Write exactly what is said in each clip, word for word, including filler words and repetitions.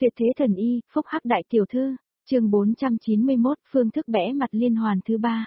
Tuyệt thế thần y, phúc hắc đại tiểu thư, chương bốn trăm chín mươi mốt, phương thức bẽ mặt liên hoàn thứ ba.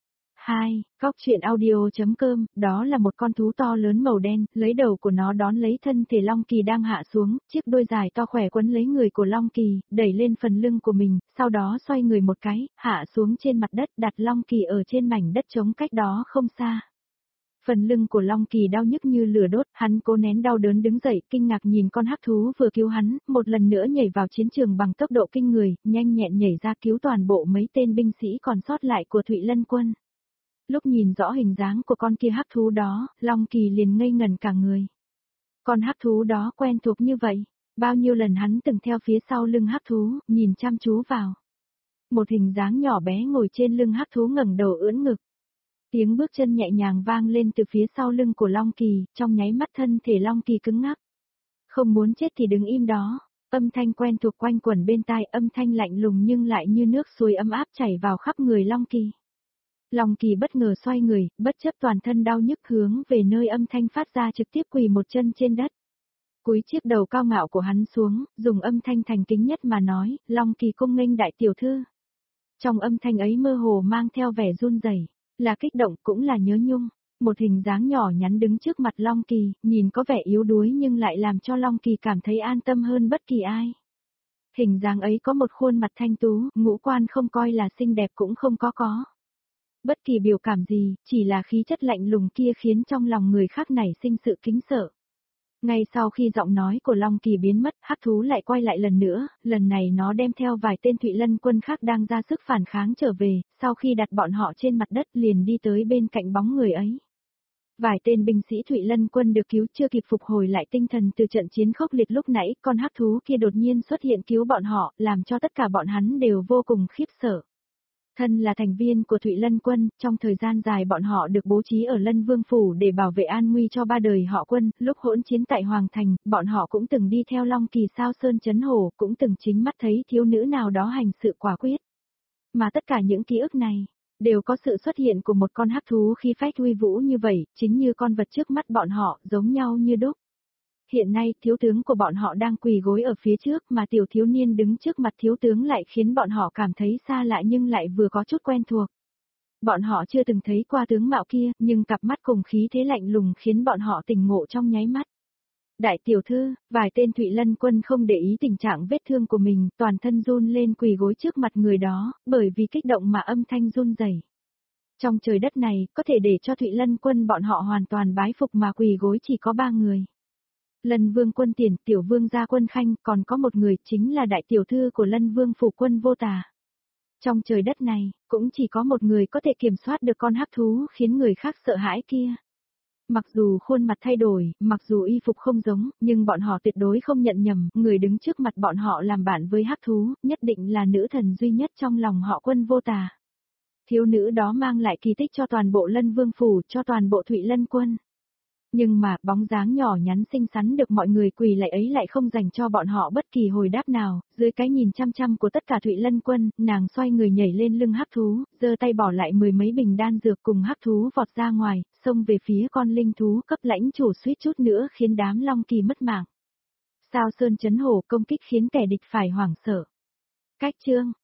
hai. Góc truyện audio.com, đó là một con thú to lớn màu đen, lấy đầu của nó đón lấy thân thể Long Kỳ đang hạ xuống, chiếc đuôi dài to khỏe quấn lấy người của Long Kỳ, đẩy lên phần lưng của mình, sau đó xoay người một cái, hạ xuống trên mặt đất, đặt Long Kỳ ở trên mảnh đất trống cách đó không xa. Phần lưng của Long Kỳ đau nhức như lửa đốt, hắn cố nén đau đớn đứng dậy, kinh ngạc nhìn con hắc thú vừa cứu hắn, một lần nữa nhảy vào chiến trường bằng tốc độ kinh người, nhanh nhẹn nhảy ra cứu toàn bộ mấy tên binh sĩ còn sót lại của Thụy Lân quân. Lúc nhìn rõ hình dáng của con kia hắc thú đó, Long Kỳ liền ngây ngẩn cả người. Con hắc thú đó quen thuộc như vậy, bao nhiêu lần hắn từng theo phía sau lưng hắc thú, nhìn chăm chú vào. Một hình dáng nhỏ bé ngồi trên lưng hắc thú ngẩng đầu ưỡn ngực. Tiếng bước chân nhẹ nhàng vang lên từ phía sau lưng của Long Kỳ, trong nháy mắt thân thể Long Kỳ cứng ngắc. Không muốn chết thì đứng im đó, âm thanh quen thuộc quanh quẩn bên tai, âm thanh lạnh lùng nhưng lại như nước suối ấm áp chảy vào khắp người Long Kỳ. Long Kỳ bất ngờ xoay người, bất chấp toàn thân đau nhức hướng về nơi âm thanh phát ra trực tiếp quỳ một chân trên đất. Cúi chiếc đầu cao ngạo của hắn xuống, dùng âm thanh thành kính nhất mà nói, Long Kỳ cung nghênh đại tiểu thư. Trong âm thanh ấy mơ hồ mang theo vẻ run rẩy. Là kích động cũng là nhớ nhung, một hình dáng nhỏ nhắn đứng trước mặt Long Kỳ, nhìn có vẻ yếu đuối nhưng lại làm cho Long Kỳ cảm thấy an tâm hơn bất kỳ ai. Hình dáng ấy có một khuôn mặt thanh tú, ngũ quan không coi là xinh đẹp cũng không có có. Bất kỳ biểu cảm gì, chỉ là khí chất lạnh lùng kia khiến trong lòng người khác nảy sinh sự kính sợ. Ngay sau khi giọng nói của Long Kỳ biến mất, hắc thú lại quay lại lần nữa, lần này nó đem theo vài tên Thụy Lân quân khác đang ra sức phản kháng trở về, sau khi đặt bọn họ trên mặt đất liền đi tới bên cạnh bóng người ấy. Vài tên binh sĩ Thụy Lân quân được cứu chưa kịp phục hồi lại tinh thần từ trận chiến khốc liệt lúc nãy, con hắc thú kia đột nhiên xuất hiện cứu bọn họ, làm cho tất cả bọn hắn đều vô cùng khiếp sợ. Thân là thành viên của Thụy Lân quân, trong thời gian dài bọn họ được bố trí ở Lân Vương Phủ để bảo vệ an nguy cho ba đời họ quân, lúc hỗn chiến tại Hoàng Thành, bọn họ cũng từng đi theo Long Kỳ sao sơn chấn hổ, cũng từng chính mắt thấy thiếu nữ nào đó hành sự quả quyết. Mà tất cả những ký ức này, đều có sự xuất hiện của một con hắc thú khí phách uy vũ như vậy, chính như con vật trước mắt bọn họ, giống nhau như đúc. Hiện nay, thiếu tướng của bọn họ đang quỳ gối ở phía trước mà tiểu thiếu niên đứng trước mặt thiếu tướng lại khiến bọn họ cảm thấy xa lạ nhưng lại vừa có chút quen thuộc. Bọn họ chưa từng thấy qua tướng mạo kia, nhưng cặp mắt cùng khí thế lạnh lùng khiến bọn họ tỉnh ngộ trong nháy mắt. Đại tiểu thư, vài tên Thụy Lân quân không để ý tình trạng vết thương của mình, toàn thân run lên quỳ gối trước mặt người đó, bởi vì kích động mà âm thanh run rẩy. Trong trời đất này, có thể để cho Thụy Lân quân bọn họ hoàn toàn bái phục mà quỳ gối chỉ có ba người. Lân Vương Quân Tiền, Tiểu Vương Gia Quân Khanh, còn có một người chính là đại tiểu thư của Lân Vương Phủ Quân Vô Tà. Trong trời đất này, cũng chỉ có một người có thể kiểm soát được con hắc thú khiến người khác sợ hãi kia. Mặc dù khuôn mặt thay đổi, mặc dù y phục không giống, nhưng bọn họ tuyệt đối không nhận nhầm, người đứng trước mặt bọn họ làm bạn với hắc thú, nhất định là nữ thần duy nhất trong lòng họ Quân Vô Tà. Thiếu nữ đó mang lại kỳ tích cho toàn bộ Lân Vương Phủ, cho toàn bộ Thụy Lân quân. Nhưng mà, bóng dáng nhỏ nhắn xinh xắn được mọi người quỳ lạy ấy lại không dành cho bọn họ bất kỳ hồi đáp nào, dưới cái nhìn chăm chăm của tất cả Thụy Lân quân, nàng xoay người nhảy lên lưng hắc thú, giơ tay bỏ lại mười mấy bình đan dược cùng hắc thú vọt ra ngoài, xông về phía con linh thú cấp lãnh chủ suýt chút nữa khiến đám Long Kỳ mất mạng. Sao sơn chấn hổ công kích khiến kẻ địch phải hoảng sợ. Cách chương